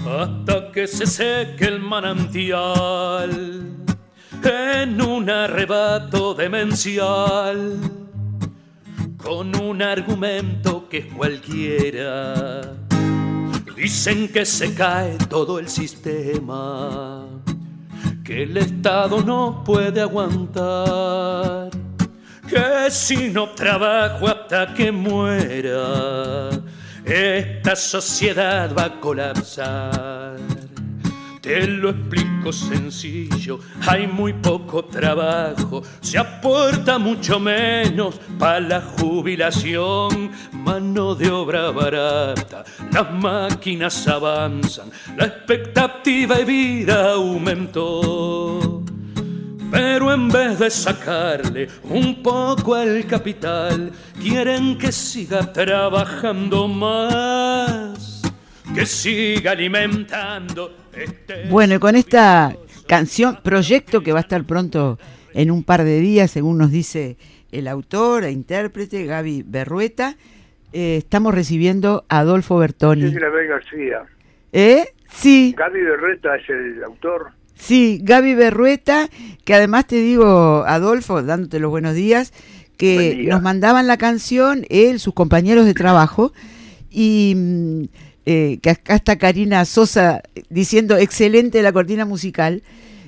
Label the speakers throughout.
Speaker 1: hasta que se seque el manantial en un arrebato demencial, con un argumento que es cualquiera. Dicen que se cae todo el sistema, que el Estado no puede aguantar, que si no trabajo hasta que muera, esta sociedad va a colapsar. Te lo explico sencillo, hay muy poco trabajo, se aporta mucho menos para la jubilación, mano de obra barata, las máquinas avanzan, la expectativa de vida aumentó. Pero en vez de sacarle un poco al capital, quieren que siga trabajando más, que siga alimentando
Speaker 2: Bueno, y con esta canción, proyecto que va a estar pronto en un par de días, según nos dice el autor e intérprete Gaby Berrueta, estamos recibiendo a Adolfo Bertoni.
Speaker 3: Sí, Gaby García.
Speaker 2: Sí.
Speaker 3: Gaby Berrueta es el autor.
Speaker 2: Sí, Gaby Berrueta, que además te digo, Adolfo, dándote los buenos días, que nos mandaban la canción, él, sus compañeros de trabajo, y que acá está Karina Sosa diciendo excelente la cortina musical.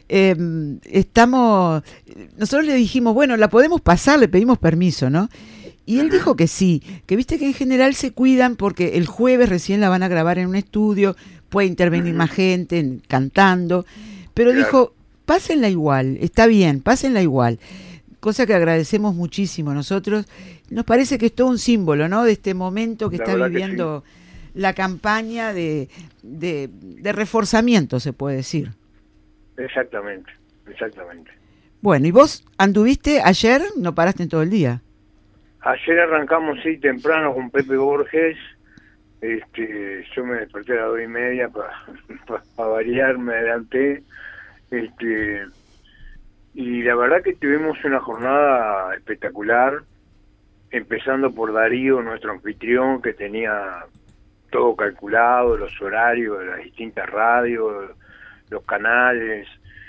Speaker 2: Nosotros le dijimos, bueno, la podemos pasar, le pedimos permiso, ¿no? Y él dijo que sí, que viste que en general se cuidan porque el jueves recién la van a grabar en un estudio, puede intervenir más gente cantando, pero dijo, pásenla igual, está bien, pásenla igual. Cosa que agradecemos muchísimo nosotros. Nos parece que es todo un símbolo, ¿no? De este momento que está viviendo la campaña de reforzamiento, se puede decir.
Speaker 3: Exactamente.
Speaker 2: Bueno, ¿y vos anduviste ayer? ¿No paraste en todo el día?
Speaker 3: Ayer arrancamos, sí, temprano con Pepe Borges. Yo me desperté a las 2:30 para variar, me adelanté. Y la verdad que tuvimos una jornada espectacular, empezando por Darío, nuestro anfitrión, que tenía todo calculado, los horarios de las distintas radios, los canales,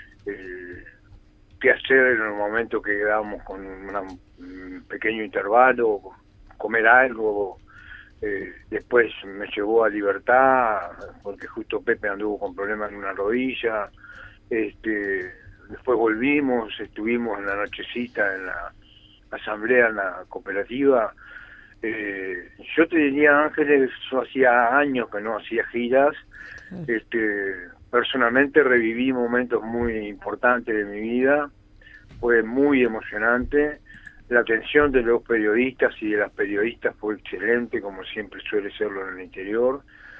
Speaker 3: qué hacer en el momento que quedábamos con un pequeño intervalo, comer algo. Después me llevó a Libertad, porque justo Pepe anduvo con problemas en una rodilla. Después volvimos, estuvimos en la nochecita en la asamblea, en la cooperativa. Yo te diría, Ángeles, yo hacía años que no hacía giras. Personalmente reviví momentos muy importantes de mi vida, fue muy emocionante. La atención de los periodistas y de las periodistas fue excelente, como siempre suele serlo en el interior.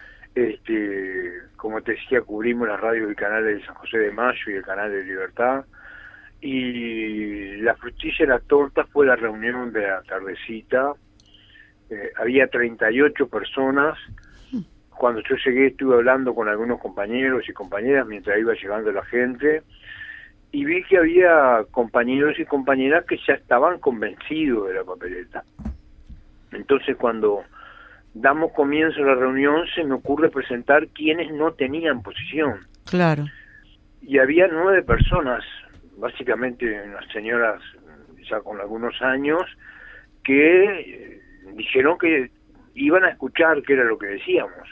Speaker 3: Como te decía, cubrimos las radios y canales de San José de Mayo y el canal de Libertad. Y la frutilla y la torta fue la reunión de la tardecita. Había 38 personas. Cuando yo llegué estuve hablando con algunos compañeros y compañeras mientras iba llegando la gente, y vi que había compañeros y compañeras que ya estaban convencidos de la papeleta. Entonces, cuando damos comienzo a la reunión, se me ocurre presentar quienes no tenían posición.
Speaker 2: Claro.
Speaker 3: Y había 9 personas, básicamente unas señoras ya con algunos años, que dijeron que iban a escuchar qué era lo que decíamos.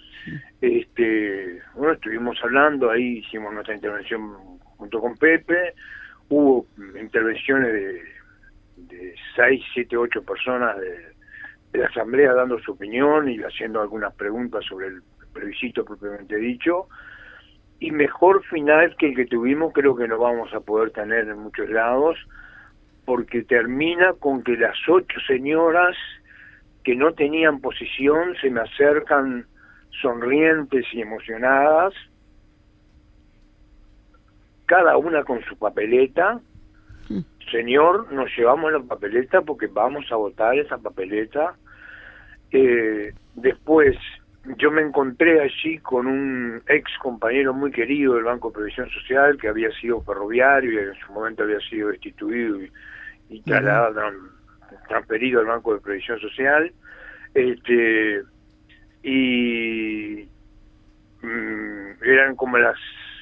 Speaker 3: Bueno, estuvimos hablando, ahí hicimos nuestra intervención junto con Pepe, hubo intervenciones de 6, 7, 8 personas de la asamblea dando su opinión y haciendo algunas preguntas sobre el plebiscito propiamente dicho, y mejor final que el que tuvimos creo que no vamos a poder tener en muchos lados, porque termina con que las 8 señoras que no tenían posición se me acercan sonrientes y emocionadas, cada una con su papeleta. Señor, nos llevamos la papeleta porque vamos a votar esa papeleta. Después yo me encontré allí con un ex compañero muy querido del Banco de Previsión Social, que había sido ferroviario y en su momento había sido destituido y transferido al Banco de Previsión Social. Y eran como las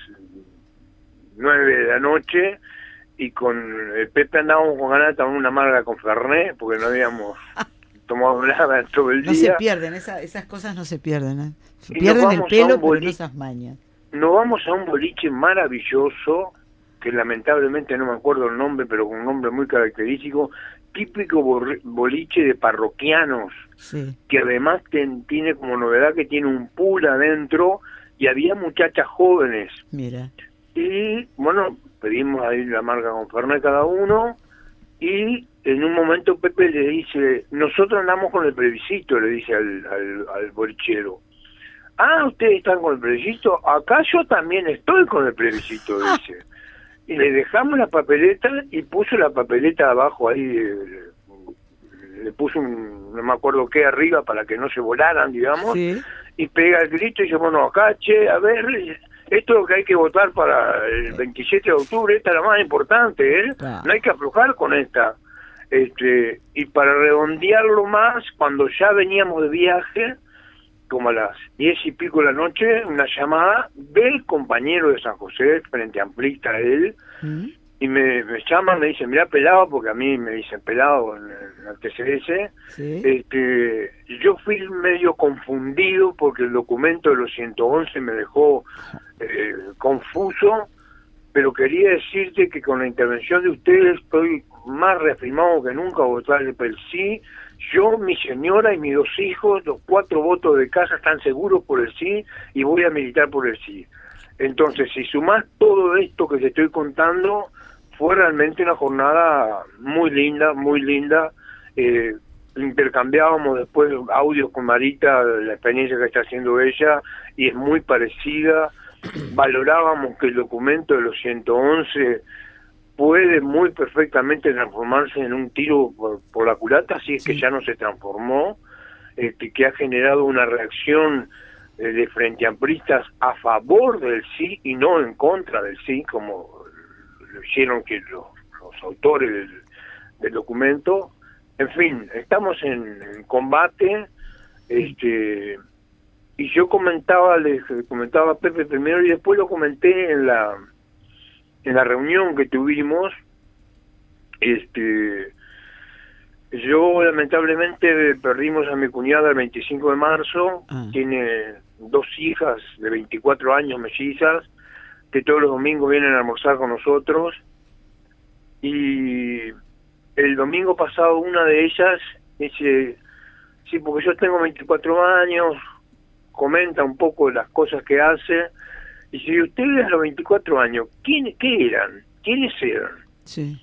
Speaker 3: 9 de la noche, y con el Pepe andábamos con ganas de tomar una amarga con Fernet, porque no habíamos tomado nada todo el día.
Speaker 2: No se pierden, esas cosas no se pierden, ¿eh? Se
Speaker 3: Y
Speaker 2: pierden
Speaker 3: nos
Speaker 2: el
Speaker 3: vamos
Speaker 2: pelo, pero no esas mañas.
Speaker 3: Nos vamos a un boliche maravilloso, que lamentablemente no me acuerdo el nombre, pero con un nombre muy característico, típico boliche de parroquianos,
Speaker 2: Sí.
Speaker 3: que además tiene como novedad que tiene un pool adentro, y había muchachas jóvenes.
Speaker 2: Mira.
Speaker 3: Y bueno, pedimos ahí la marca con Fernet cada uno, y en un momento Pepe le dice, nosotros andamos con el plebiscito, le dice al bolichero. Ah, ustedes están con el plebiscito, acá yo también estoy con el plebiscito, dice. Y le dejamos la papeleta, y puso la papeleta abajo ahí, le puso no me acuerdo qué arriba para que no se volaran, digamos,
Speaker 2: Sí.
Speaker 3: y pega el grito y dice, bueno, acá, che, a ver, esto es lo que hay que votar para el 27 de octubre, esta es la más importante, ¿eh?
Speaker 2: Ah.
Speaker 3: No hay que aflojar con esta. Y para redondearlo más, cuando ya veníamos de viaje, como a las 10 y pico de la noche, una llamada del compañero de San José, frente amplista él, y me llaman, me dicen, mirá, pelado, porque a mí me dicen pelado en el TCS.
Speaker 2: Sí.
Speaker 3: Yo fui medio confundido porque el documento de los 111 me dejó confuso, pero quería decirte que con la intervención de ustedes estoy más reafirmado que nunca a votar por el sí. Yo, mi señora y mis 2 hijos, los 4 votos de casa están seguros por el sí, y voy a militar por el sí. Entonces, si sumás todo esto que te estoy contando, fue realmente una jornada muy linda, muy linda. Intercambiábamos después audios con Marita, la experiencia que está haciendo ella, y es muy parecida. Valorábamos que el documento de los 111 puede muy perfectamente transformarse en un tiro por la culata, si es que ya no se transformó, que ha generado una reacción de frente amplistas a favor del sí y no en contra del sí, como lo hicieron que los autores del documento. En fin, estamos en combate, y yo le comentaba a Pepe primero, y después lo comenté en la reunión que tuvimos. Yo lamentablemente perdimos a mi cuñada el 25 de marzo, tiene 2 hijas de 24 años mellizas, que todos los domingos vienen a almorzar con nosotros, y el domingo pasado una de ellas dice, sí, porque yo tengo 24 años, comenta un poco las cosas que hace, y si ustedes a los 24 años, ¿qué eran? ¿Quiénes eran?
Speaker 2: Sí.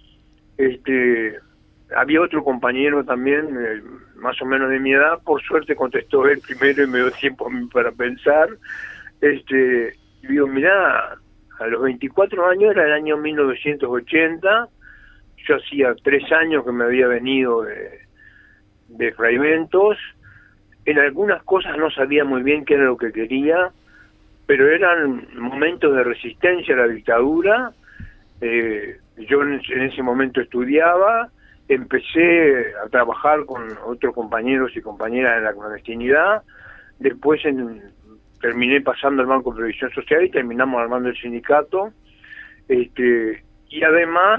Speaker 3: Había otro compañero también, más o menos de mi edad, por suerte contestó él primero y me dio tiempo a mí para pensar. Digo, mirá, a los 24 años era el año 1980, yo hacía 3 años que me había venido de Fraiventos, en algunas cosas no sabía muy bien qué era lo que quería, pero eran momentos de resistencia a la dictadura. Yo en ese momento estudiaba, empecé a trabajar con otros compañeros y compañeras en la clandestinidad, después terminé pasando al Banco de Previsión Social y terminamos armando el sindicato, y además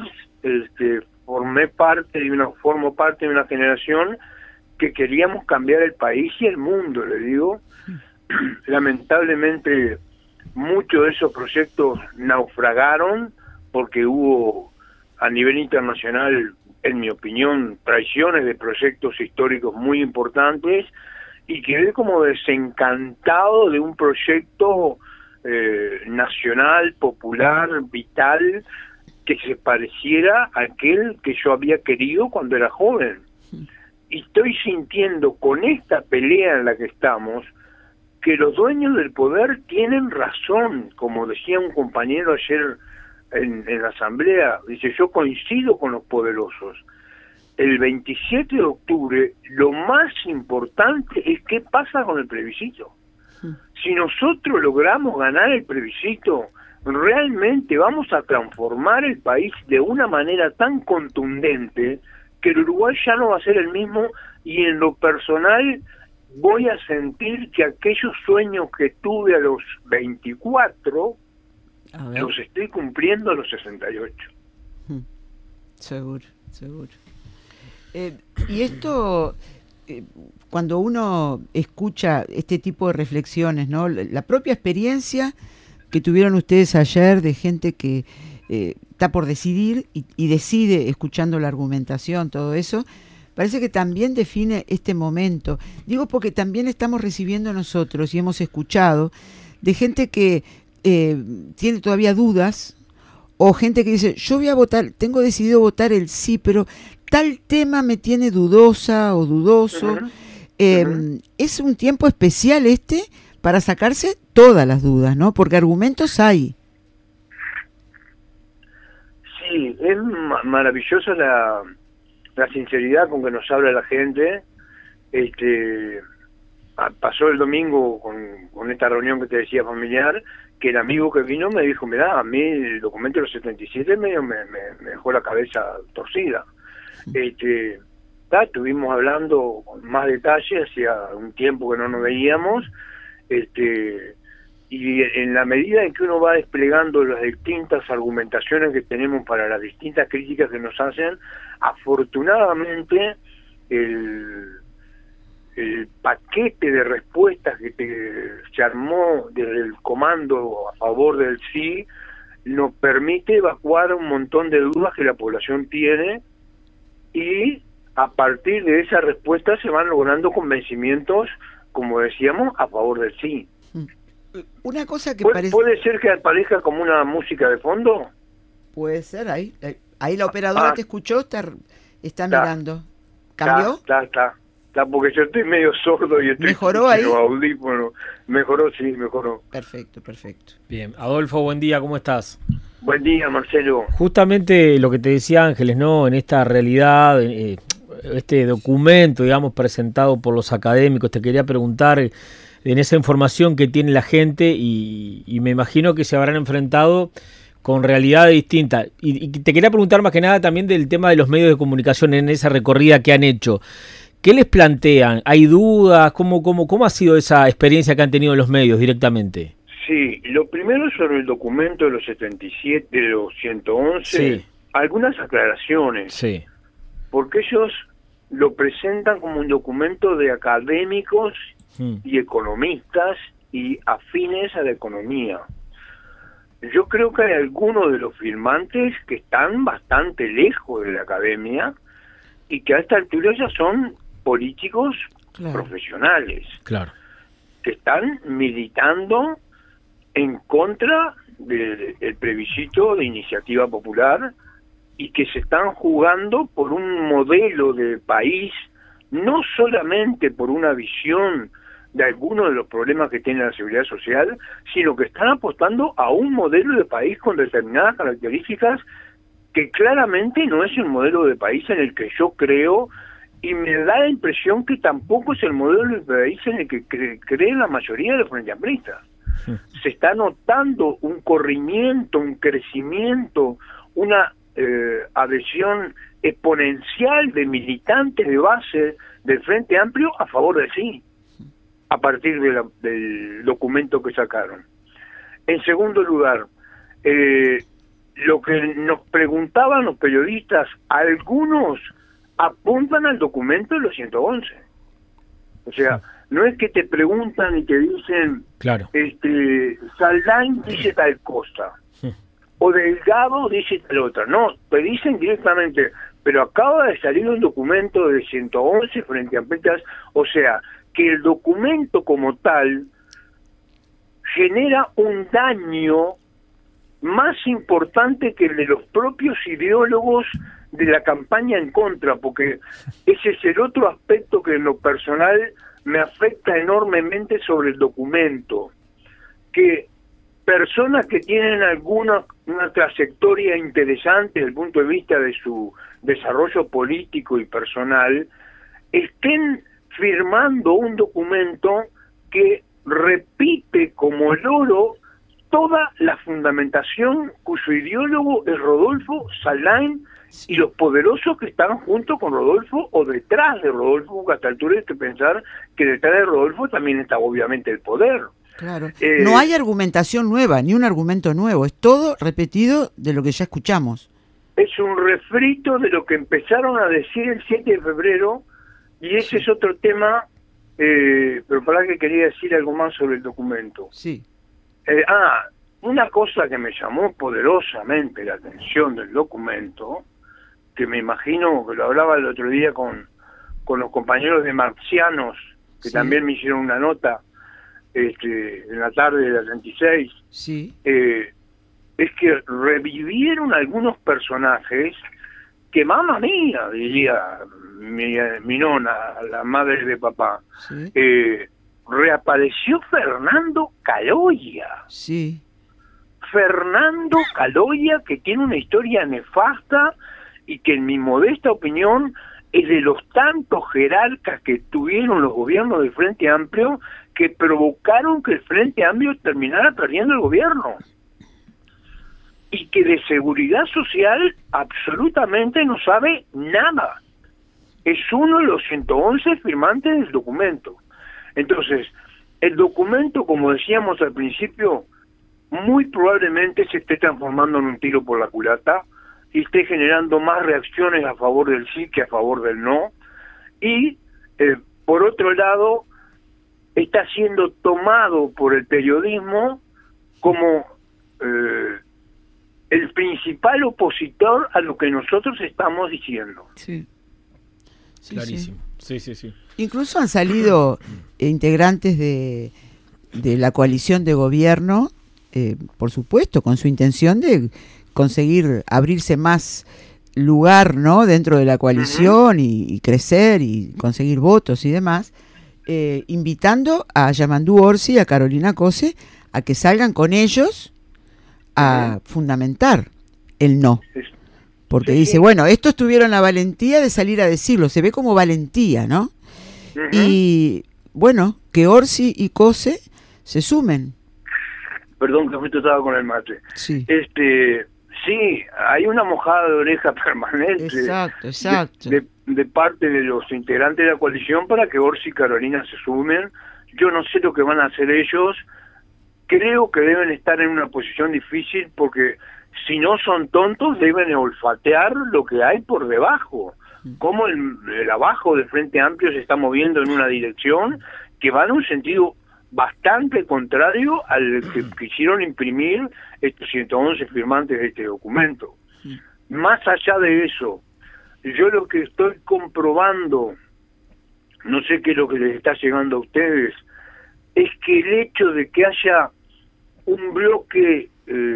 Speaker 3: formo parte de una generación que queríamos cambiar el país y el mundo, le digo. Lamentablemente muchos de esos proyectos naufragaron porque hubo a nivel internacional, en mi opinión, traiciones de proyectos históricos muy importantes, y quedé como desencantado de un proyecto nacional, popular, vital, que se pareciera a aquel que yo había querido cuando era joven. Y estoy sintiendo con esta pelea en la que estamos que los dueños del poder tienen razón, como decía un compañero ayer en la asamblea, dice, yo coincido con los poderosos. El 27 de octubre lo más importante es qué pasa con el plebiscito. Si nosotros logramos ganar el plebiscito, realmente vamos a transformar el país de una manera tan contundente que el Uruguay ya no va a ser el mismo, y en lo personal voy a sentir que aquellos sueños que tuve a los 24 los estoy cumpliendo a los 68.
Speaker 2: Seguro, seguro. Y esto, cuando uno escucha este tipo de reflexiones, ¿no? La propia experiencia que tuvieron ustedes ayer de gente que está por decidir y decide escuchando la argumentación, todo eso, parece que también define este momento. Digo porque también estamos recibiendo nosotros y hemos escuchado de gente que tiene todavía dudas, o gente que dice, yo voy a votar, tengo decidido votar el sí, pero tal tema me tiene dudosa o dudoso. Es un tiempo especial para sacarse todas las dudas, ¿no? Porque argumentos hay.
Speaker 3: Sí, es maravillosa la sinceridad con que nos habla la gente. Pasó el domingo con esta reunión que te decía familiar, que el amigo que vino me dijo, mirá, a mí el documento de los 77 me dejó la cabeza torcida. Estuvimos hablando con más detalle, hacía un tiempo que no nos veíamos, y en la medida en que uno va desplegando las distintas argumentaciones que tenemos para las distintas críticas que nos hacen, afortunadamente el paquete de respuestas que se armó desde el comando a favor del sí nos permite evacuar un montón de dudas que la población tiene, y a partir de esa respuesta se van logrando convencimientos, como decíamos, a favor del sí.
Speaker 2: Una cosa que
Speaker 3: ¿Puede ser que aparezca como una música de fondo?
Speaker 2: Puede ser, ahí la operadora te escuchó, está mirando. ¿Cambió?
Speaker 3: Está, porque yo estoy medio sordo y estoy
Speaker 2: ¿Mejoró ahí?
Speaker 3: Audífono. Mejoró, sí, mejoró.
Speaker 2: Perfecto.
Speaker 4: Bien, Adolfo, buen día, ¿cómo estás?
Speaker 3: Buen día, Marcelo.
Speaker 4: Justamente lo que te decía Ángeles, ¿no? En esta realidad, este documento, digamos, presentado por los académicos, te quería preguntar en esa información que tiene la gente y me imagino que se habrán enfrentado con realidades distintas. Y te quería preguntar más que nada también del tema de los medios de comunicación en esa recorrida que han hecho. ¿Qué les plantean? ¿Hay dudas? ¿Cómo ha sido esa experiencia que han tenido los medios directamente?
Speaker 3: Sí, lo primero sobre el documento de los 77, de los 111,
Speaker 4: sí.
Speaker 3: Algunas aclaraciones.
Speaker 4: Sí.
Speaker 3: Porque ellos lo presentan como un documento de académicos y economistas y afines a la economía. Yo creo que hay algunos de los firmantes que están bastante lejos de la academia y que a esta altura ya son políticos profesionales, que están militando en contra del plebiscito de iniciativa popular y que se están jugando por un modelo de país, no solamente por una visión de algunos de los problemas que tiene la seguridad social, sino que están apostando a un modelo de país con determinadas características que claramente no es el modelo de país en el que yo creo, y me da la impresión que tampoco es el modelo de país en el que cree la mayoría de los frente amplistas. Se está notando un corrimiento, un crecimiento, una adhesión exponencial de militantes de base del Frente Amplio a favor de sí, a partir del documento que sacaron. En segundo lugar, lo que nos preguntaban los periodistas, algunos apuntan al documento de los 111. O sea, no es que te preguntan y te dicen, Saldain dice tal cosa, o Delgado dice tal otra. No, te dicen directamente, pero acaba de salir un documento de 111 frente a Amplias, o sea, que el documento como tal genera un daño más importante que el de los propios ideólogos de la campaña en contra, porque ese es el otro aspecto que en lo personal me afecta enormemente sobre el documento, que personas que tienen una trayectoria interesante desde el punto de vista de su desarrollo político y personal, estén firmando un documento que repite como loro toda la fundamentación cuyo ideólogo es Rodolfo Sallain y los poderosos que están junto con Rodolfo o detrás de Rodolfo, porque hasta altura hay que pensar que detrás de Rodolfo también está obviamente el poder.
Speaker 2: Claro. No hay argumentación nueva, ni un argumento nuevo, es todo repetido de lo que ya escuchamos.
Speaker 3: Es un refrito de lo que empezaron a decir el 7 de febrero, y ese es otro tema, pero para que quería decir algo más sobre el documento.
Speaker 2: Sí.
Speaker 3: Una cosa que me llamó poderosamente la atención del documento, que me imagino que lo hablaba el otro día con los compañeros de Marcianos, que
Speaker 2: sí.
Speaker 3: también me hicieron una nota en la tarde de la 36,
Speaker 2: sí.
Speaker 3: Es que revivieron algunos personajes que, mamma mía, diría mi nona, la madre de papá,
Speaker 2: sí.
Speaker 3: Reapareció Fernando Caloya.
Speaker 2: Sí.
Speaker 3: Fernando Caloya, que tiene una historia nefasta y que en mi modesta opinión es de los tantos jerarcas que tuvieron los gobiernos del Frente Amplio que provocaron que el Frente Amplio terminara perdiendo el gobierno. Y que de seguridad social absolutamente no sabe nada. Es uno de los 111 firmantes del documento. Entonces, el documento, como decíamos al principio, muy probablemente se esté transformando en un tiro por la culata y esté generando más reacciones a favor del sí que a favor del no. Y, por otro lado, está siendo tomado por el periodismo como el principal opositor a lo que nosotros estamos diciendo.
Speaker 2: Sí. Sí,
Speaker 4: clarísimo. Sí.
Speaker 2: Incluso han salido integrantes de la coalición de gobierno, por supuesto, con su intención de conseguir abrirse más lugar, ¿no?, dentro de la coalición y crecer y conseguir votos y demás, invitando a Yamandú Orsi y a Carolina Cose a que salgan con ellos a fundamentar el no. Porque dice, bueno, estos tuvieron la valentía de salir a decirlo, se ve como valentía, ¿no? Y bueno, que Orsi y Cose se sumen.
Speaker 3: Perdón que justo estaba con el mate.
Speaker 2: Sí.
Speaker 3: Sí, hay una mojada de oreja permanente.
Speaker 2: Exacto.
Speaker 3: De parte de los integrantes de la coalición para que Orsi y Carolina se sumen. Yo no sé lo que van a hacer ellos. Creo que deben estar en una posición difícil porque si no son tontos deben olfatear lo que hay por debajo. Cómo el abajo del Frente Amplio se está moviendo en una dirección que va en un sentido bastante contrario al que quisieron imprimir estos 111 firmantes de este documento. Más allá de eso, yo lo que estoy comprobando, no sé qué es lo que les está llegando a ustedes, es que el hecho de que haya un bloque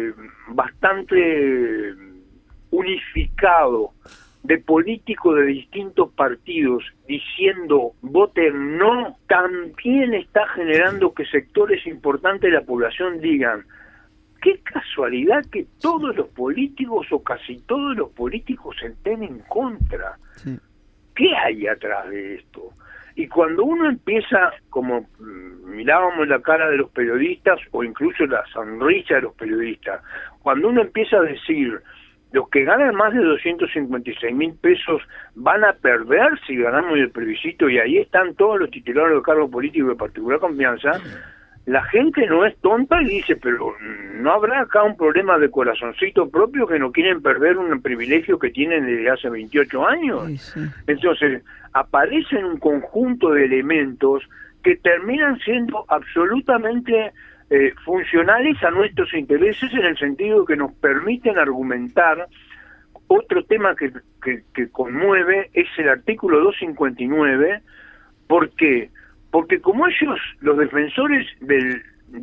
Speaker 3: bastante unificado de políticos de distintos partidos diciendo voten no, también está generando que sectores importantes de la población digan qué casualidad que todos los políticos o casi todos los políticos estén en contra. Sí. ¿Qué hay atrás de esto? Y cuando uno empieza, como mirábamos la cara de los periodistas o incluso la sonrisa de los periodistas, cuando uno empieza a decir los que ganan más de 256.000 pesos van a perder si ganamos el plebiscito, y ahí están todos los titulares de cargos políticos de particular confianza, la gente no es tonta y dice, pero ¿no habrá acá un problema de corazoncito propio que no quieren perder un privilegio que tienen desde hace 28 años? Sí, sí. Entonces, aparecen un conjunto de elementos que terminan siendo absolutamente funcionales a nuestros intereses en el sentido que nos permiten argumentar. Otro tema que conmueve es el artículo 259. ¿Por qué? Porque como ellos, los defensores del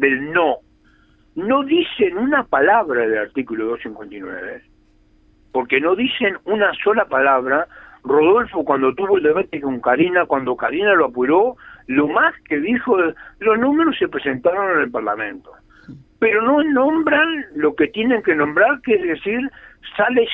Speaker 3: no dicen una palabra del artículo 259, porque no dicen una sola palabra. Rodolfo, cuando tuvo el debate con Karina, cuando Karina lo apuró, lo más que dijo, los números se presentaron en el Parlamento, pero no nombran lo que tienen que nombrar, que es decir, sale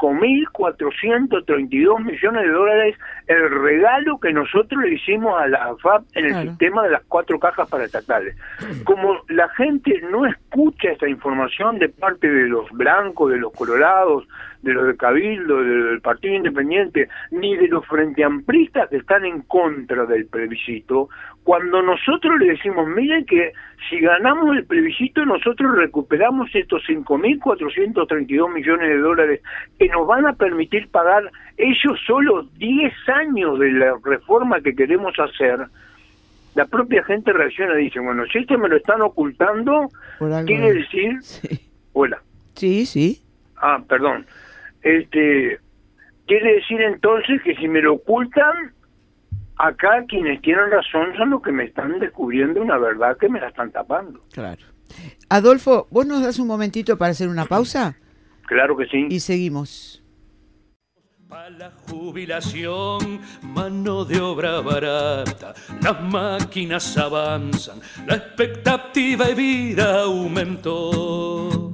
Speaker 3: 5.432 millones de dólares el regalo que nosotros le hicimos a la AFAP en el sistema de las 4 cajas paraestatales. Como la gente no escucha esta información de parte de los blancos, de los colorados, de los de Cabildo, del Partido Independiente, ni de los frenteampristas que están en contra del plebiscito, cuando nosotros le decimos, miren que si ganamos el plebiscito nosotros recuperamos estos 5.432 millones de dólares que nos van a permitir pagar ellos solo 10 años de la reforma que queremos hacer, la propia gente reacciona y dice, bueno, si esto me lo están ocultando, quiere decir...
Speaker 2: Sí.
Speaker 3: Hola.
Speaker 2: Sí.
Speaker 3: Ah, perdón. Quiere decir entonces que si me lo ocultan, acá quienes tienen razón son los que me están descubriendo una verdad que me la están tapando.
Speaker 2: Claro. Adolfo, ¿vos nos das un momentito para hacer una pausa?
Speaker 3: Claro que sí.
Speaker 2: Y seguimos.
Speaker 1: Para la jubilación, mano de obra barata, las máquinas avanzan, la expectativa de vida aumentó.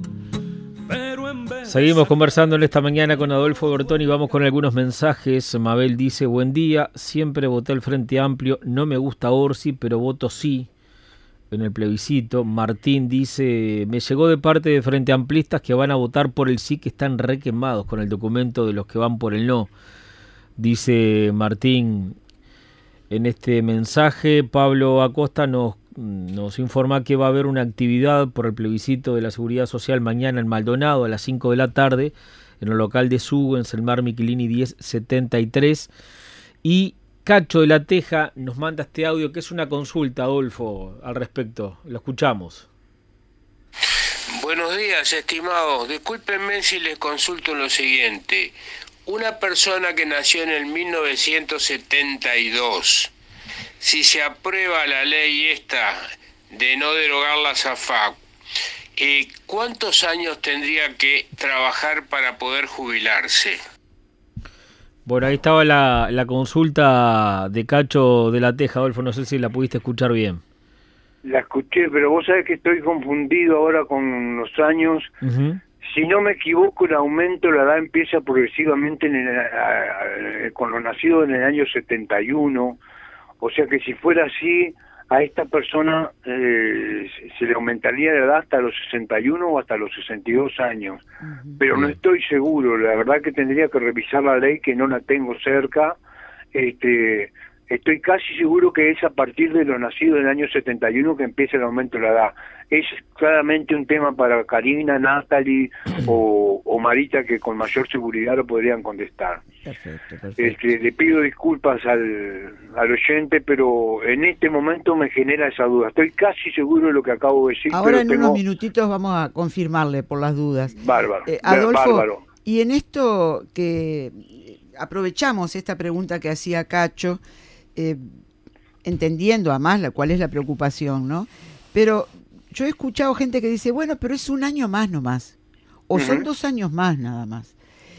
Speaker 4: Seguimos conversando en esta mañana con Adolfo Bertoni y vamos con algunos mensajes. Mabel dice, buen día, siempre voté el Frente Amplio, no me gusta Orsi, pero voto sí en el plebiscito. Martín dice, me llegó de parte de Frente Amplistas que van a votar por el sí, que están requemados con el documento de los que van por el no. Dice Martín en este mensaje. Pablo Acosta nos informa que va a haber una actividad por el plebiscito de la Seguridad Social mañana en Maldonado a las 5 de la tarde en el local de Sugo, en Selmar Miquelini 1073. Y Cacho de la Teja nos manda este audio que es una consulta, Adolfo, al respecto. Lo escuchamos.
Speaker 5: Buenos días, estimados. Discúlpenme si les consulto lo siguiente. Una persona que nació en el 1972, si se aprueba la ley esta de no derogar la SAFAP, ¿cuántos años tendría que trabajar para poder jubilarse?
Speaker 4: Bueno, ahí estaba la consulta de Cacho de la Teja, Adolfo, no sé si la pudiste escuchar bien.
Speaker 3: La escuché, pero vos sabés que estoy confundido ahora con los años. Uh-huh. Si no me equivoco, el aumento de la edad empieza progresivamente con los nacidos en el año 71, o sea que si fuera así, a esta persona se le aumentaría la edad hasta los 61 o hasta los 62 años, pero no estoy seguro, la verdad que tendría que revisar la ley, que no la tengo cerca. Estoy casi seguro que es a partir de los nacidos del año 71 que empieza el aumento de la edad. Es claramente un tema para Karina, Natalie o Marita, que con mayor seguridad lo podrían contestar. Perfecto. Le pido disculpas al oyente, pero en este momento me genera esa duda. Estoy casi seguro de lo que acabo de decir.
Speaker 2: Ahora pero unos minutitos vamos a confirmarle por las dudas.
Speaker 3: Bárbaro.
Speaker 2: Adolfo,
Speaker 3: bárbaro.
Speaker 2: Y en esto que aprovechamos esta pregunta que hacía Cacho, entendiendo además cuál es la preocupación, ¿no? Pero yo he escuchado gente que dice, bueno, pero es un año más nomás, o son 2 años más nada más.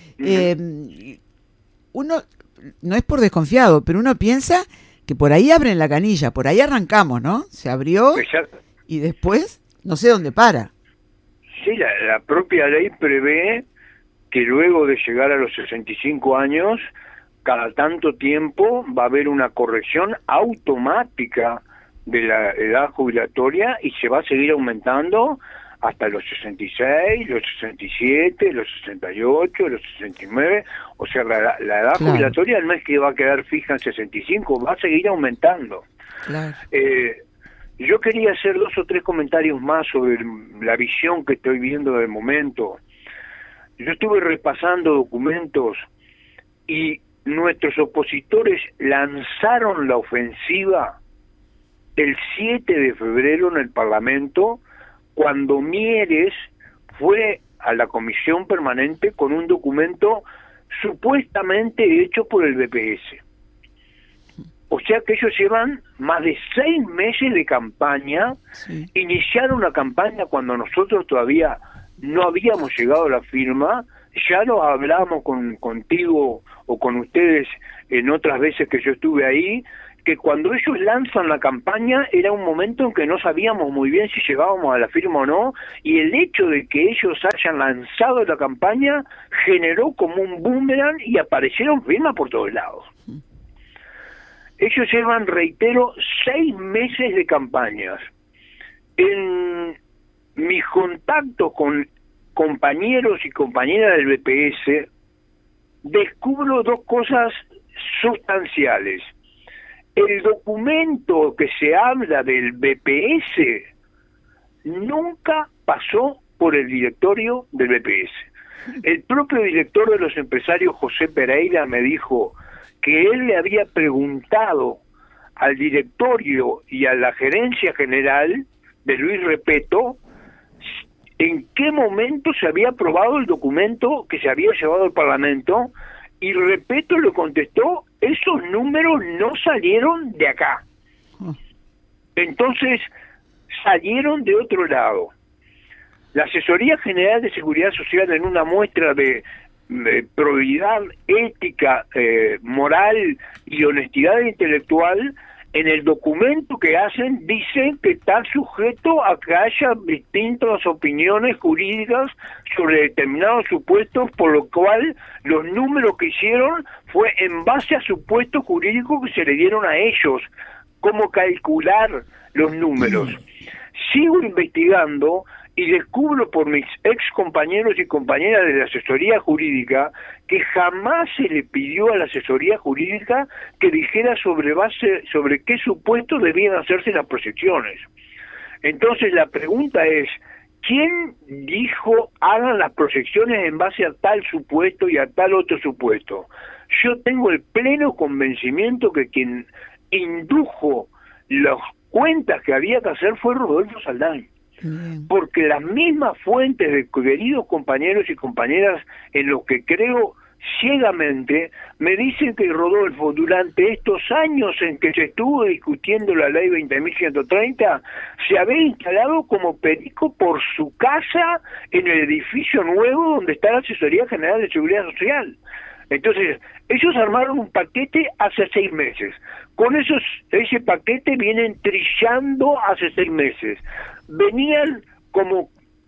Speaker 2: Uno, no es por desconfiado, pero uno piensa que por ahí abren la canilla, por ahí arrancamos, ¿no? Se abrió y después no sé dónde para.
Speaker 3: Sí, la propia ley prevé que luego de llegar a los 65 años, cada tanto tiempo va a haber una corrección automática de la edad jubilatoria y se va a seguir aumentando hasta los 66, los 67, los 68, los 69, o sea, la edad jubilatoria no es que va a quedar fija en 65, va a seguir aumentando. Claro. Yo quería hacer 2 o 3 comentarios más sobre la visión que estoy viendo del momento. Yo estuve repasando documentos y nuestros opositores lanzaron la ofensiva el 7 de febrero en el Parlamento, cuando Mieres fue a la comisión permanente con un documento supuestamente hecho por el BPS. O sea que ellos llevan más de 6 meses de campaña, iniciaron la campaña cuando nosotros todavía no habíamos llegado a la firma. Ya lo hablábamos contigo o con ustedes en otras veces que yo estuve ahí, que cuando ellos lanzan la campaña era un momento en que no sabíamos muy bien si llegábamos a la firma o no, y el hecho de que ellos hayan lanzado la campaña generó como un boomerang y aparecieron firmas por todos lados. Ellos llevan, reitero, 6 meses de campañas. En mis contactos con compañeros y compañeras del BPS, descubro 2 cosas sustanciales. El documento que se habla del BPS nunca pasó por el directorio del BPS. El propio director de los empresarios, José Pereira, me dijo que él le había preguntado al directorio y a la gerencia general de Luis Repetto en qué momento se había aprobado el documento que se había llevado al Parlamento, y Repetto le contestó: esos números no salieron de acá. Entonces salieron de otro lado. La Asesoría General de Seguridad Social, en una muestra de probidad ética, moral y honestidad intelectual, en el documento que hacen dicen que está sujeto a que haya distintas opiniones jurídicas sobre determinados supuestos, por lo cual los números que hicieron fue en base a supuestos jurídicos que se le dieron a ellos, cómo calcular los números. Sigo investigando y descubro por mis ex compañeros y compañeras de la asesoría jurídica que jamás se le pidió a la asesoría jurídica que dijera sobre qué supuestos debían hacerse las proyecciones. Entonces la pregunta es: ¿quién dijo hagan las proyecciones en base a tal supuesto y a tal otro supuesto? Yo tengo el pleno convencimiento que quien indujo las cuentas que había que hacer fue Rodolfo Saldaña. Porque las mismas fuentes de queridos compañeros y compañeras en los que creo ciegamente me dicen que Rodolfo, durante estos años en que se estuvo discutiendo la ley 20.130, se había instalado como perico por su casa en el edificio nuevo donde está la Asesoría General de Seguridad Social. Entonces, ellos armaron un paquete hace 6 meses. Con ese paquete vienen trillando hace 6 meses. Venían como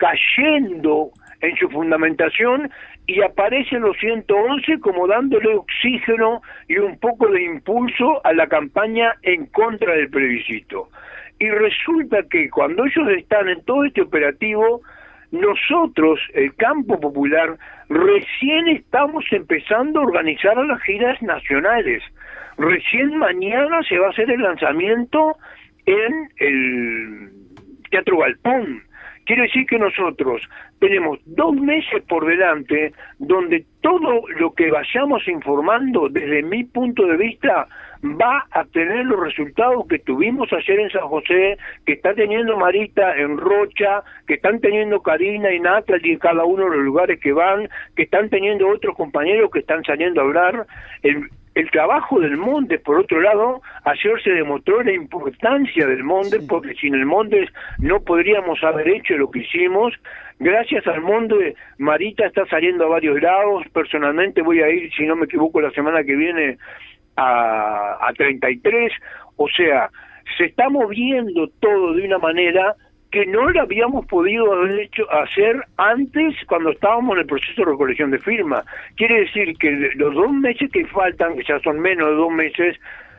Speaker 3: cayendo en su fundamentación y aparecen los 111 como dándole oxígeno y un poco de impulso a la campaña en contra del plebiscito. Y resulta que cuando ellos están en todo este operativo, nosotros, el campo popular, recién estamos empezando a organizar las giras nacionales. Recién mañana se va a hacer el lanzamiento en el Teatro Galpón. Quiere decir que nosotros tenemos 2 meses por delante donde todo lo que vayamos informando, desde mi punto de vista, va a tener los resultados que tuvimos ayer en San José, que está teniendo Marita en Rocha, que están teniendo Karina y Natalie en cada uno de los lugares que van, que están teniendo otros compañeros que están saliendo a hablar. El trabajo del Mondes, por otro lado, ayer se demostró la importancia del Mondes, porque sin el Mondes no podríamos haber hecho lo que hicimos. Gracias al Mondes, Marita está saliendo a varios lados. Personalmente voy a ir, si no me equivoco, la semana que viene a 33. O sea, se está moviendo todo de una manera que no lo habíamos podido hacer antes cuando estábamos en el proceso de recolección de firmas. Quiere decir que los 2 meses que faltan, que ya son menos de 2 meses,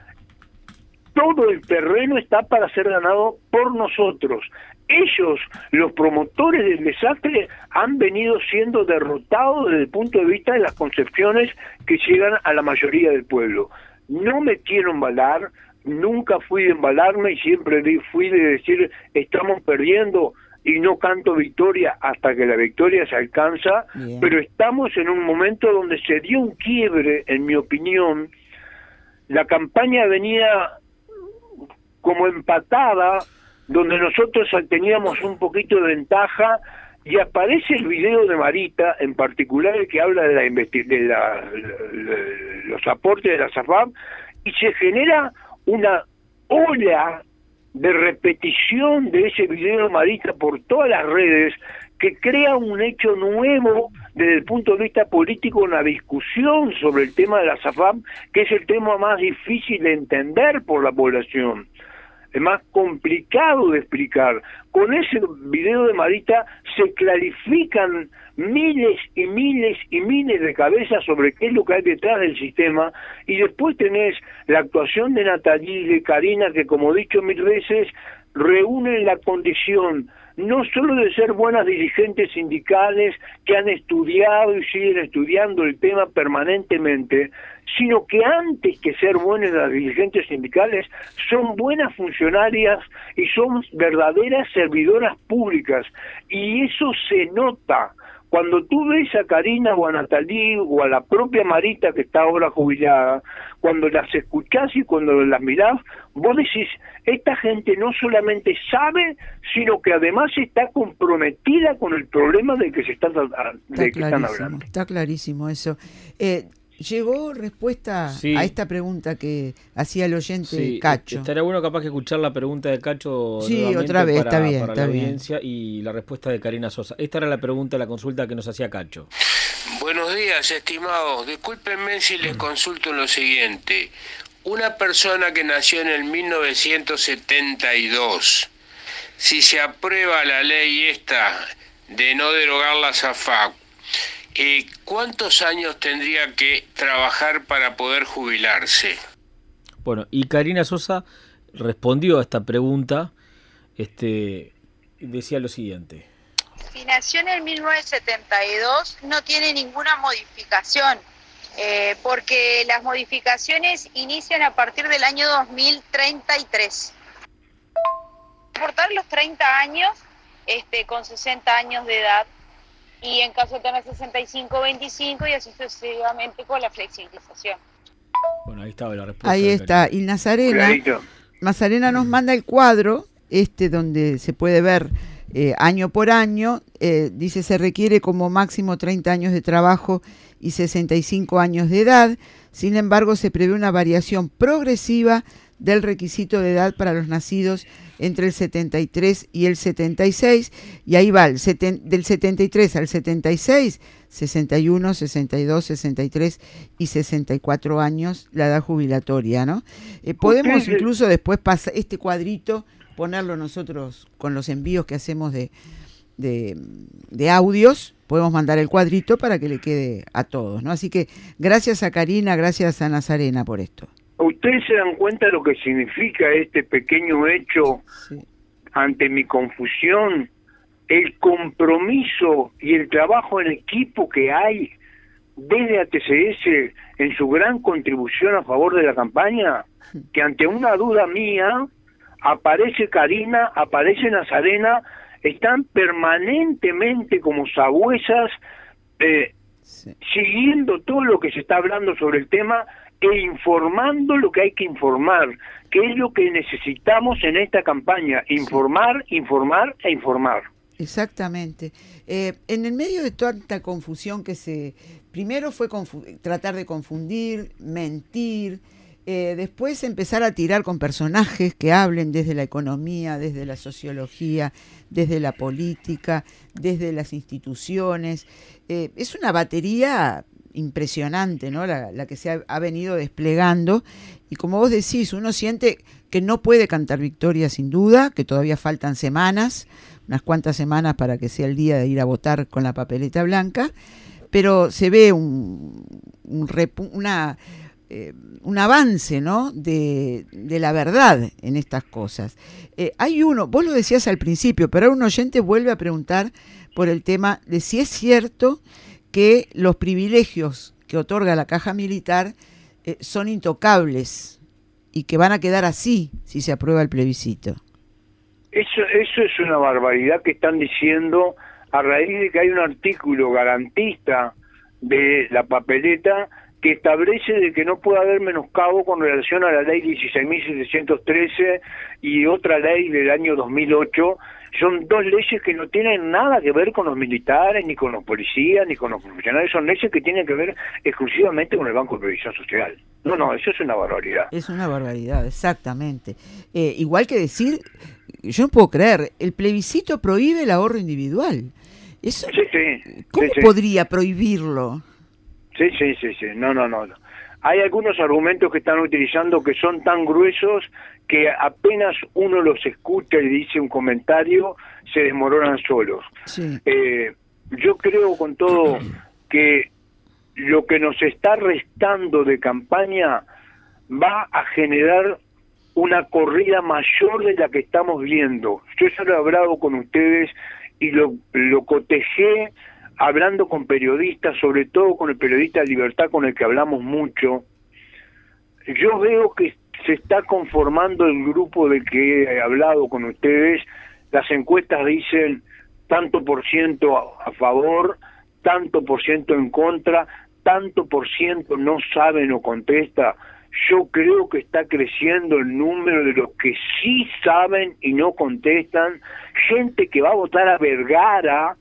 Speaker 3: todo el terreno está para ser ganado por nosotros. Ellos, los promotores del desastre, han venido siendo derrotados desde el punto de vista de las concepciones que llegan a la mayoría del pueblo. No me quiero embalar. Nunca fui de embalarme y siempre fui de decir estamos perdiendo y no canto victoria hasta que la victoria se alcanza. Bien. Pero estamos en un momento donde se dio un quiebre, en mi opinión. La campaña venía como empatada, donde nosotros teníamos un poquito de ventaja, y aparece el video de Marita, en particular el que habla de los aportes de la SAFAP, y se genera una ola de repetición de ese video de Marita por todas las redes que crea un hecho nuevo desde el punto de vista político una discusión sobre el tema de la SAFAP, que es el tema más difícil de entender por la población, es más complicado de explicar. Con ese video de Marita se clarifican miles y miles y miles de cabezas sobre qué es lo que hay detrás del sistema, y después tenés la actuación de Natalie y de Karina, que como he dicho mil veces, reúnen la condición no solo de ser buenas dirigentes sindicales que han estudiado y siguen estudiando el tema permanentemente, sino que antes que ser buenas las dirigentes sindicales, son buenas funcionarias y son verdaderas servidoras públicas, y eso se nota. Cuando tú ves a Karina o a Natalie o a la propia Marita, que está ahora jubilada, cuando las escuchás y cuando las mirás, vos decís, esta gente no solamente sabe, sino que además está comprometida con el problema del que se están hablando.
Speaker 2: Está clarísimo eso. ¿Llegó respuesta a esta pregunta que hacía el oyente Cacho?
Speaker 4: Estaría bueno capaz que escuchar la pregunta de Cacho
Speaker 2: otra vez, está bien,
Speaker 4: para la audiencia, y la respuesta de Karina Sosa. Esta era la pregunta, la consulta que nos hacía Cacho.
Speaker 5: Buenos días, estimados. Discúlpenme si les consulto lo siguiente. Una persona que nació en el 1972, si se aprueba la ley esta de no derogar la SAFAP, ¿cuántos años tendría que trabajar para poder jubilarse?
Speaker 4: Bueno, y Karina Sosa respondió a esta pregunta, decía lo siguiente.
Speaker 6: Si nació en el 1972, no tiene ninguna modificación, porque las modificaciones inician a partir del año 2033. Aportar los 30 años con 60 años de edad, y en caso de tener 65, 25, y así sucesivamente con la flexibilización.
Speaker 4: Bueno, ahí estaba la respuesta.
Speaker 2: Ahí está. Y Nazarena nos manda el cuadro, donde se puede ver año por año. Dice, se requiere como máximo 30 años de trabajo y 65 años de edad. Sin embargo, se prevé una variación progresiva del requisito de edad para los nacidos entre el 73 y el 76, y ahí va, del 73 al 76, 61, 62, 63 y 64 años la edad jubilatoria, ¿no? Podemos incluso después pasar este cuadrito, ponerlo nosotros con los envíos que hacemos de audios, podemos mandar el cuadrito para que le quede a todos, ¿no? Así que gracias a Karina, gracias a Nazarena por esto.
Speaker 3: ¿Ustedes se dan cuenta de lo que significa este pequeño hecho ante mi confusión? El compromiso y el trabajo en equipo que hay desde ATCS en su gran contribución a favor de la campaña, que ante una duda mía aparece Karina, aparece Nazarena, están permanentemente como sabuesas siguiendo todo lo que se está hablando sobre el tema e informando lo que hay que informar, que es lo que necesitamos en esta campaña, informar, informar e informar.
Speaker 2: Exactamente. En el medio de tanta confusión primero fue tratar de confundir, mentir, después empezar a tirar con personajes que hablen desde la economía, desde la sociología, desde la política, desde las instituciones. Es una batería impresionante, ¿no? La que se ha venido desplegando, y como vos decís, uno siente que no puede cantar victoria sin duda, que todavía faltan semanas, unas cuantas semanas para que sea el día de ir a votar con la papeleta blanca, pero se ve un avance, ¿no? de la verdad en estas cosas. Vos lo decías al principio, pero ahora un oyente vuelve a preguntar por el tema de si es cierto que los privilegios que otorga la Caja Militar son intocables y que van a quedar así si se aprueba el plebiscito.
Speaker 3: Eso es una barbaridad que están diciendo a raíz de que hay un artículo garantista de la papeleta que establece de que no puede haber menoscabo con relación a la ley 16.713 y otra ley del año 2008. Son dos leyes que no tienen nada que ver con los militares, ni con los policías, ni con los profesionales. Son leyes que tienen que ver exclusivamente con el Banco de Previsión Social. No, eso es una barbaridad.
Speaker 2: Es una barbaridad, exactamente. Igual que decir, yo no puedo creer, el plebiscito prohíbe el ahorro individual. Eso,
Speaker 3: Sí, sí.
Speaker 2: ¿cómo
Speaker 3: sí, sí.
Speaker 2: podría prohibirlo?
Speaker 3: Sí. No. Hay algunos argumentos que están utilizando que son tan gruesos que apenas uno los escucha y dice un comentario, se desmoronan solos.
Speaker 2: Sí.
Speaker 3: Yo creo con todo que lo que nos está restando de campaña va a generar una corrida mayor de la que estamos viendo. Yo ya lo he hablado con ustedes y lo cotejé hablando con periodistas, sobre todo con el periodista de Libertad con el que hablamos mucho. Yo veo que se está conformando el grupo del que he hablado con ustedes. Las encuestas dicen tanto por ciento a favor, tanto por ciento en contra, tanto por ciento no saben o contesta. Yo creo que está creciendo el número de los que sí saben y no contestan, gente que va a votar a Vergara,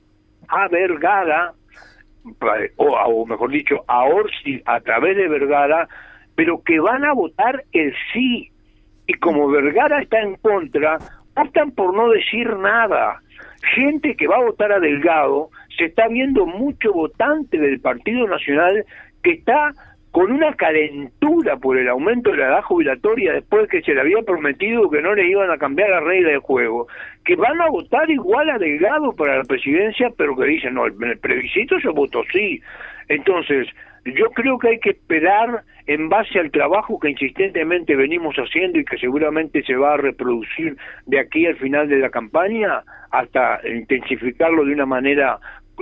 Speaker 3: o mejor dicho, a Orsi a través de Vergara, pero que van a votar el sí. Y como Vergara está en contra, optan por no decir nada. Gente que va a votar a Delgado, se está viendo mucho votante del Partido Nacional que está con una calentura por el aumento de la edad jubilatoria después que se le había prometido que no le iban a cambiar la regla de juego, que van a votar igual a Delgado para la presidencia, pero que dicen, no, en el plebiscito yo voto sí. Entonces, yo creo que hay que esperar en base al trabajo que insistentemente venimos haciendo y que seguramente se va a reproducir de aquí al final de la campaña, hasta intensificarlo de una manera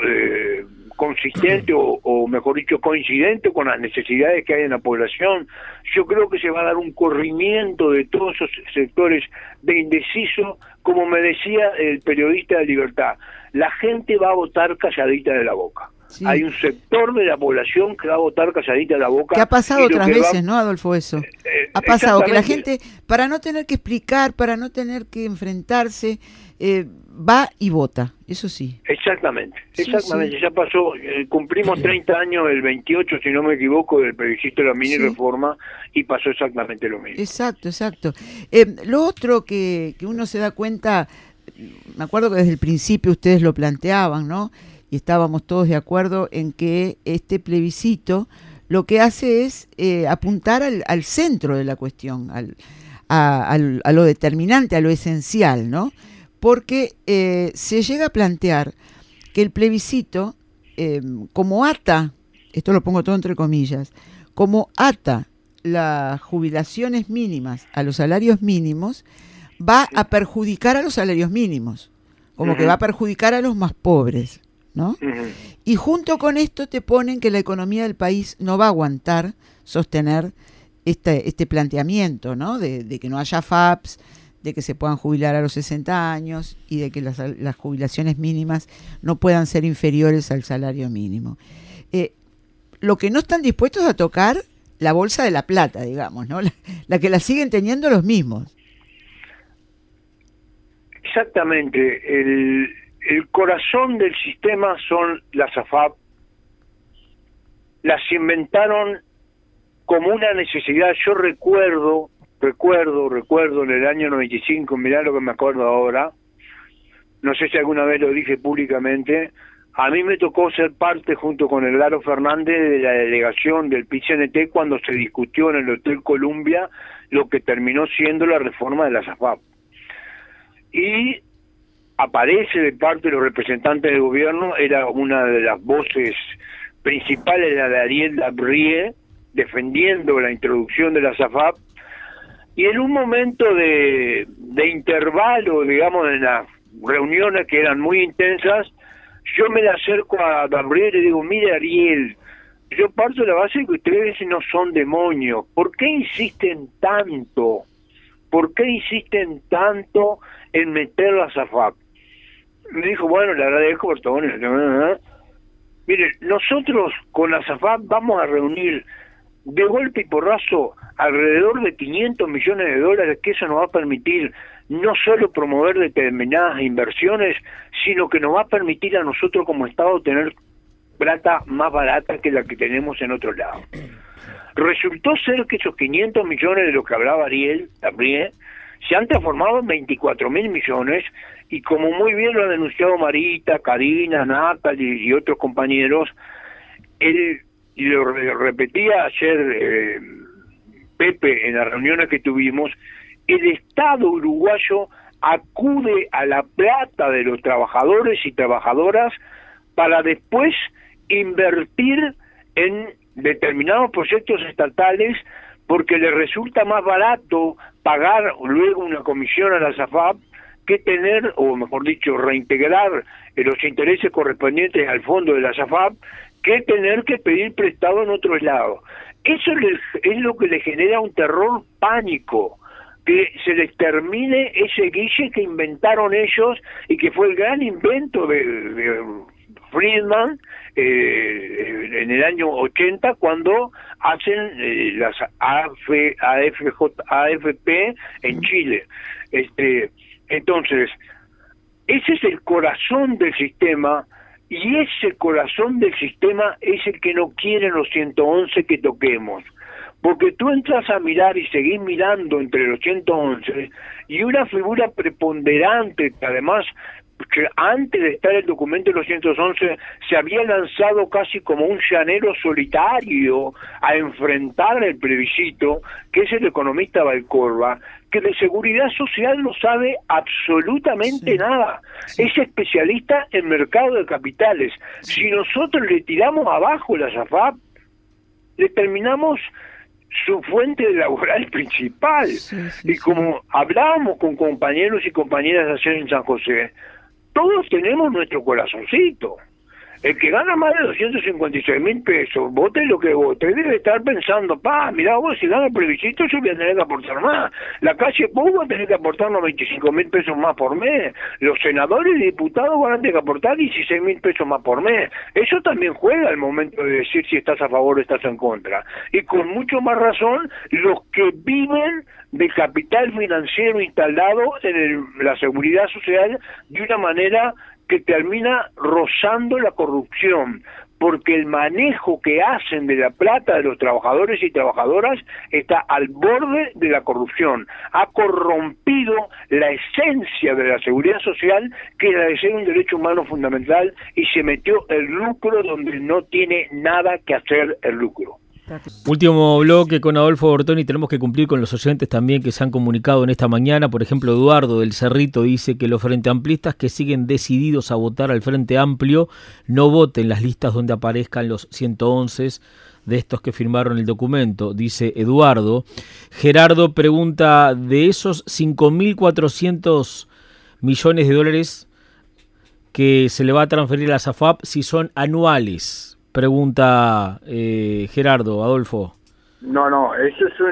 Speaker 3: consistente o mejor dicho coincidente con las necesidades que hay en la población. Yo creo que se va a dar un corrimiento de todos esos sectores de indeciso, como me decía el periodista de Libertad, la gente va a votar calladita de la boca. Sí. Hay un sector de la población que va a votar calladita de la boca.
Speaker 2: Que ha pasado otras veces, ¿no, Adolfo, eso? Ha pasado que la gente, para no tener que explicar, para no tener que enfrentarse, va y vota, eso sí.
Speaker 3: Exactamente.
Speaker 2: Sí.
Speaker 3: Ya pasó, cumplimos 30 años el 28, si no me equivoco, del plebiscito de la mini reforma y pasó exactamente lo mismo.
Speaker 2: Exacto. Lo otro que uno se da cuenta, me acuerdo que desde el principio ustedes lo planteaban, ¿no? Y estábamos todos de acuerdo en que este plebiscito lo que hace es apuntar al centro de la cuestión, a lo determinante, a lo esencial, ¿no? Porque se llega a plantear que el plebiscito, como ata, esto lo pongo todo entre comillas, como ata las jubilaciones mínimas a los salarios mínimos, va a perjudicar a los salarios mínimos, como que va a perjudicar a los más pobres, ¿no? Y junto con esto te ponen que la economía del país no va a aguantar sostener este planteamiento, ¿no? De que no haya FAPs, de que se puedan jubilar a los 60 años y de que las jubilaciones mínimas no puedan ser inferiores al salario mínimo. Lo que no están dispuestos a tocar, la bolsa de la plata, digamos, ¿no? La que la siguen teniendo los mismos.
Speaker 3: Exactamente. El corazón del sistema son las AFAP. Las inventaron como una necesidad. Yo recuerdo en el año 95, mirá lo que me acuerdo ahora, no sé si alguna vez lo dije públicamente, a mí me tocó ser parte junto con Edgardo Fernández de la delegación del PIT-CNT cuando se discutió en el Hotel Columbia lo que terminó siendo la reforma de las AFAP. Y aparece de parte de los representantes del gobierno, era una de las voces principales, la de Ariel Labrie, defendiendo la introducción de las AFAP, y en un momento de intervalo, digamos, en las reuniones que eran muy intensas, yo me le acerco a Labrie y le digo, mire Ariel, yo parto de la base de que ustedes no son demonios, ¿por qué insisten tanto? ¿Por qué insisten tanto en meter las AFAP? Me dijo, bueno, le agradezco por todo. Mire, nosotros con las AFAP vamos a reunir de golpe y porrazo alrededor de 500 millones de dólares, que eso nos va a permitir no solo promover determinadas inversiones, sino que nos va a permitir a nosotros como Estado tener plata más barata que la que tenemos en otro lado. Resultó ser que esos 500 millones de los que hablaba Ariel también se han transformado en 24.000 millones, y como muy bien lo ha denunciado Marita, Karina, Natalie y otros compañeros, él, y lo repetía ayer Pepe en las reuniones que tuvimos, el Estado uruguayo acude a la plata de los trabajadores y trabajadoras para después invertir en determinados proyectos estatales, porque le resulta más barato pagar luego una comisión a la SAFAP que tener, o mejor dicho, reintegrar los intereses correspondientes al fondo de la SAFAP, que tener que pedir prestado en otro lado. Eso es lo que le genera un terror pánico, que se les termine ese guille que inventaron ellos y que fue el gran invento de Friedman en el año 80, cuando hacen las AFP en Chile. Entonces, ese es el corazón del sistema, y ese corazón del sistema es el que no quieren los 111 que toquemos. Porque tú entras a mirar y seguís mirando entre los 111, y una figura preponderante que además, que antes de estar el documento de los 111 se había lanzado casi como un llanero solitario a enfrentar el plebiscito, que es el economista Valcorba, que de seguridad social no sabe absolutamente nada. Es especialista en mercado de capitales. Si nosotros le tiramos abajo la SAFAP, le terminamos su fuente laboral principal. Y como hablábamos con compañeros y compañeras ayer en San José, todos tenemos nuestro corazoncito. El que gana más de 256.000 pesos, vote lo que vote, debe estar pensando, mirá vos, si gana el plebiscito yo voy a tener que aportar más. La calle Pou va a tener que aportarnos 25.000 pesos más por mes. Los senadores y diputados van a tener que aportar 16.000 pesos más por mes. Eso también juega al momento de decir si estás a favor o estás en contra. Y con mucho más razón, los que viven de capital financiero instalado en la seguridad social de una manera que termina rozando la corrupción, porque el manejo que hacen de la plata de los trabajadores y trabajadoras está al borde de la corrupción. Ha corrompido la esencia de la seguridad social, que es la de ser un derecho humano fundamental, y se metió el lucro donde no tiene nada que hacer el lucro.
Speaker 4: Último bloque con Adolfo Bertoni. Tenemos que cumplir con los oyentes también que se han comunicado en esta mañana. Por ejemplo, Eduardo del Cerrito dice que los frente amplistas que siguen decididos a votar al Frente Amplio no voten las listas donde aparezcan los 111 de estos que firmaron el documento, dice Eduardo. Gerardo pregunta, de esos 5.400 millones de dólares que se le va a transferir a la SAFAP, si son anuales. Pregunta Gerardo, Adolfo.
Speaker 3: No, eso es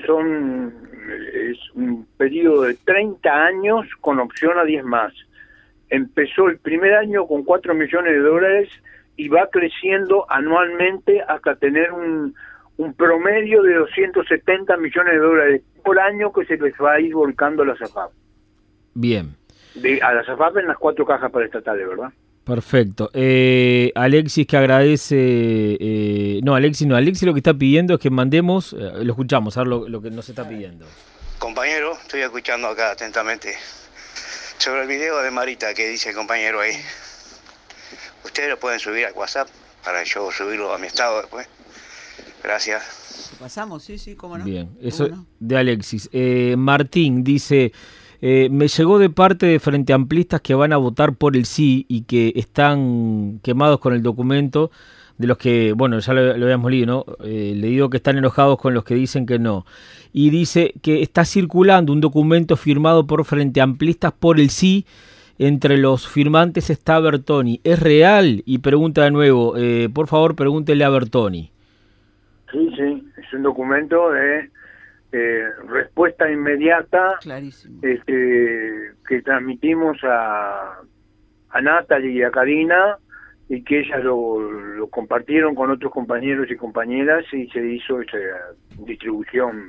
Speaker 3: un periodo de 30 años con opción a 10 más. Empezó el primer año con 4 millones de dólares y va creciendo anualmente hasta tener un promedio de 270 millones de dólares por año que se les va a ir volcando a la SAFAP.
Speaker 4: Bien.
Speaker 3: A la SAFAP en las 4 cajas paraestatales, ¿verdad?
Speaker 4: Perfecto. Alexis que agradece... Alexis lo que está pidiendo es que mandemos... lo escuchamos, a ver lo que nos está pidiendo.
Speaker 7: Compañero, estoy escuchando acá atentamente sobre el video de Marita que dice el compañero ahí. Ustedes lo pueden subir al WhatsApp para yo subirlo a mi estado después. Gracias.
Speaker 2: ¿Pasamos? Sí, cómo no.
Speaker 4: Bien, eso
Speaker 2: no?
Speaker 4: De Alexis. Martín dice... me llegó de parte de Frente Amplistas que van a votar por el sí y que están quemados con el documento, de los que, bueno, ya lo habíamos leído, ¿no? Le digo que están enojados con los que dicen que no. Y dice que está circulando un documento firmado por Frente Amplistas por el sí. Entre los firmantes está Bertoni. ¿Es real? Y pregunta de nuevo, por favor, pregúntele a Bertoni.
Speaker 3: Sí, es un documento de... respuesta inmediata.
Speaker 2: Clarísimo.
Speaker 3: Que transmitimos a Natalie y a Karina, y que ellas lo compartieron con otros compañeros y compañeras, y se hizo esa distribución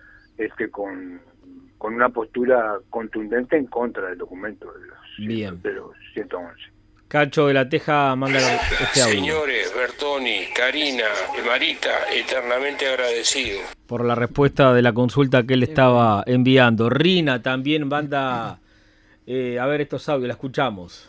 Speaker 3: con una postura contundente en contra del documento de los 111.
Speaker 4: Cacho de la Teja manda este audio.
Speaker 5: Señores, Bertoni, Karina, Marita, eternamente agradecido
Speaker 4: por la respuesta de la consulta que él estaba enviando. Rina también manda a ver estos audios, la escuchamos.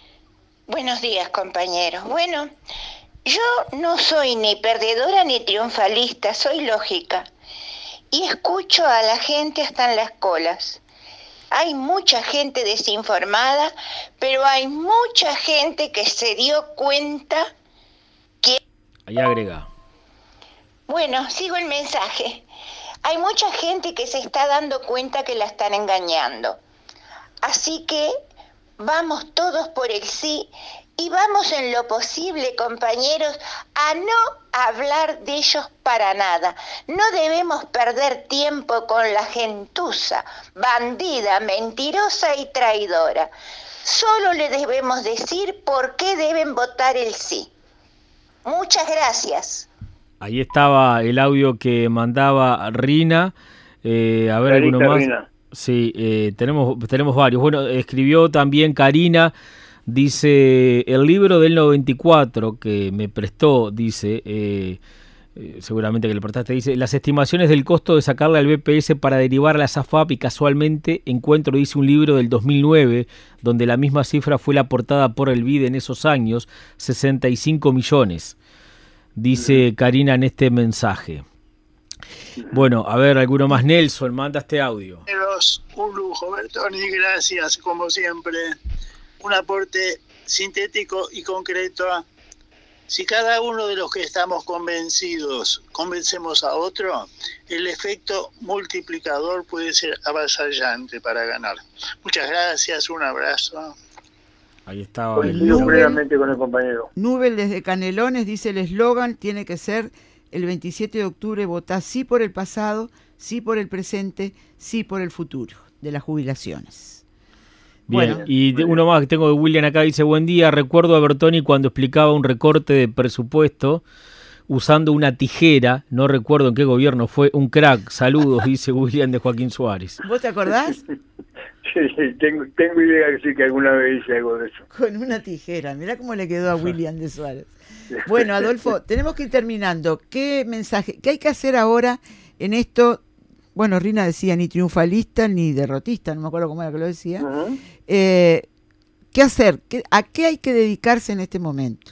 Speaker 8: Buenos días, compañeros. Bueno, yo no soy ni perdedora ni triunfalista, soy lógica. Y escucho a la gente hasta en las colas. Hay mucha gente desinformada, pero hay mucha gente que se dio cuenta que...
Speaker 4: Ahí agrega.
Speaker 8: Bueno, sigo el mensaje. Hay mucha gente que se está dando cuenta que la están engañando. Así que vamos todos por el sí y vamos en lo posible, compañeros, a no hablar de ellos para nada. No debemos perder tiempo con la gentuza, bandida, mentirosa y traidora. Solo le debemos decir por qué deben votar el sí. Muchas gracias.
Speaker 4: Ahí estaba el audio que mandaba Rina. A ver, alguno más. Rina. Sí, tenemos varios. Bueno, escribió también Karina. Dice, el libro del 94 que me prestó, dice, seguramente que le prestaste, dice, las estimaciones del costo de sacarle al BPS para derivar a la SAFAP, y casualmente encuentro, dice, un libro del 2009, donde la misma cifra fue la aportada por el BID en esos años, 65 millones, dice Karina en este mensaje. Bueno, a ver, alguno más. Nelson, manda este audio.
Speaker 9: Un lujo, Bertoni, gracias, como siempre. Un aporte sintético y concreto. Si cada uno de los que estamos convencidos convencemos a otro, el efecto multiplicador puede ser avasallante para ganar. Muchas gracias, un abrazo.
Speaker 4: Ahí estaba.
Speaker 3: Coincido plenamente con el compañero.
Speaker 2: Nubel desde Canelones dice, el eslogan tiene que ser: el 27 de octubre votá sí por el pasado, sí por el presente, sí por el futuro de las jubilaciones.
Speaker 4: Bien,
Speaker 2: Bueno,
Speaker 4: y uno más que tengo de William acá, dice, buen día, recuerdo a Bertoni cuando explicaba un recorte de presupuesto usando una tijera, no recuerdo en qué gobierno fue, un crack, saludos, dice William de Joaquín Suárez.
Speaker 2: ¿Vos te acordás?
Speaker 3: Sí, tengo idea que sí, que alguna vez hice algo de eso.
Speaker 2: Con una tijera, mirá cómo le quedó a William de Suárez. Bueno, Adolfo, tenemos que ir terminando. ¿Qué mensaje, qué hay que hacer ahora en esto? Bueno, Rina decía ni triunfalista ni derrotista, no me acuerdo cómo era que lo decía. Uh-huh. ¿Qué hacer? ¿A qué hay que dedicarse en este momento?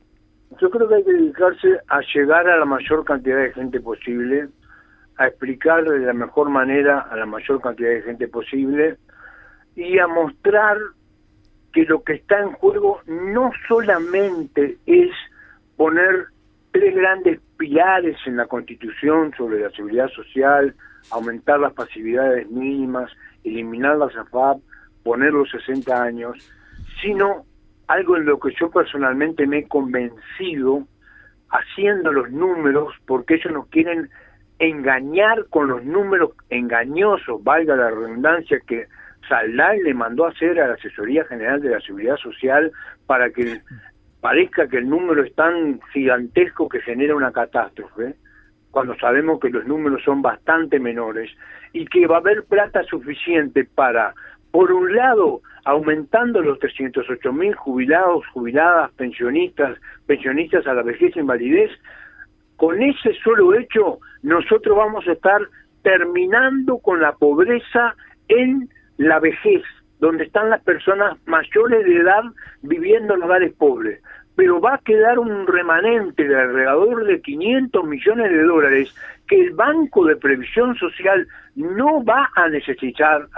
Speaker 3: Yo creo que hay que dedicarse a llegar a la mayor cantidad de gente posible, a explicar de la mejor manera a la mayor cantidad de gente posible y a mostrar que lo que está en juego no solamente es poner 3 grandes pilares en la Constitución sobre la seguridad social, aumentar las pasividades mínimas, eliminar la SAFAP, poner los 60 años, sino algo en lo que yo personalmente me he convencido, haciendo los números, porque ellos nos quieren engañar con los números engañosos, valga la redundancia, que Saldán le mandó a hacer a la Asesoría General de la Seguridad Social para que parezca que el número es tan gigantesco que genera una catástrofe, cuando sabemos que los números son bastante menores, y que va a haber plata suficiente para, por un lado, aumentando los 308.000 jubilados, jubiladas, pensionistas a la vejez e invalidez. Con ese solo hecho, nosotros vamos a estar terminando con la pobreza en la vejez, donde están las personas mayores de edad viviendo en hogares pobres. Pero va a quedar un remanente de alrededor de $500 millones que el Banco de Previsión Social no va a necesitar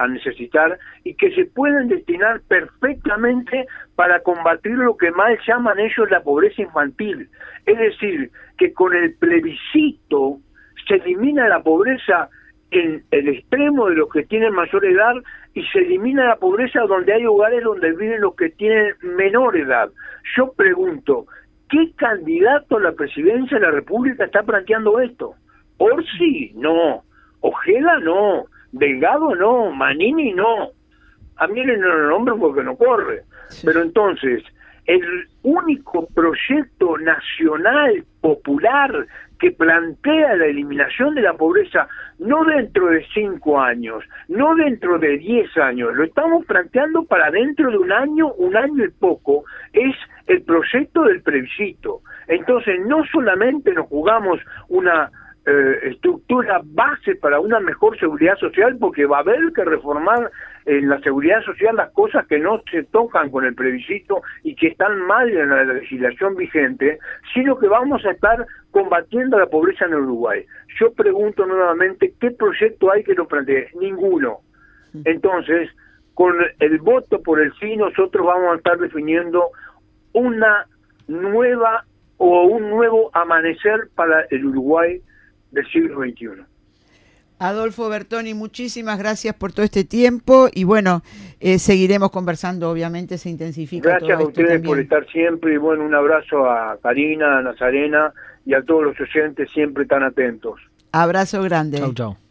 Speaker 3: y que se pueden destinar perfectamente para combatir lo que mal llaman ellos la pobreza infantil. Es decir, que con el plebiscito se elimina la pobreza en el extremo de los que tienen mayor edad y se elimina la pobreza donde hay hogares donde viven los que tienen menor edad. Yo pregunto, ¿qué candidato a la presidencia de la República está planteando esto? Orsi, no. Ojeda, no. Delgado, no. Manini, no. A mí no lo nombro porque no corre. Sí. Pero entonces, el único proyecto nacional nacional, popular, que plantea la eliminación de la pobreza no dentro de 5 años, no dentro de 10 años, lo estamos planteando para dentro de un año y poco, es el proyecto del plebiscito. Entonces no solamente nos jugamos una estructura base para una mejor seguridad social, porque va a haber que reformar en la seguridad social las cosas que no se tocan con el plebiscito y que están mal en la legislación vigente, sino que vamos a estar combatiendo la pobreza en Uruguay. Yo pregunto nuevamente, ¿qué proyecto hay que lo plantee? Ninguno. Entonces, con el voto por el sí, nosotros vamos a estar definiendo una nueva o un nuevo amanecer para el Uruguay del siglo XXI.
Speaker 2: Adolfo Bertoni, muchísimas gracias por todo este tiempo y bueno, seguiremos conversando, obviamente se intensifica.
Speaker 3: Gracias
Speaker 2: todo
Speaker 3: a ustedes
Speaker 2: también.
Speaker 3: por estar siempre y bueno, un abrazo a Karina, a Nazarena y a todos los oyentes siempre tan atentos.
Speaker 2: Abrazo grande.
Speaker 4: Chau, chau.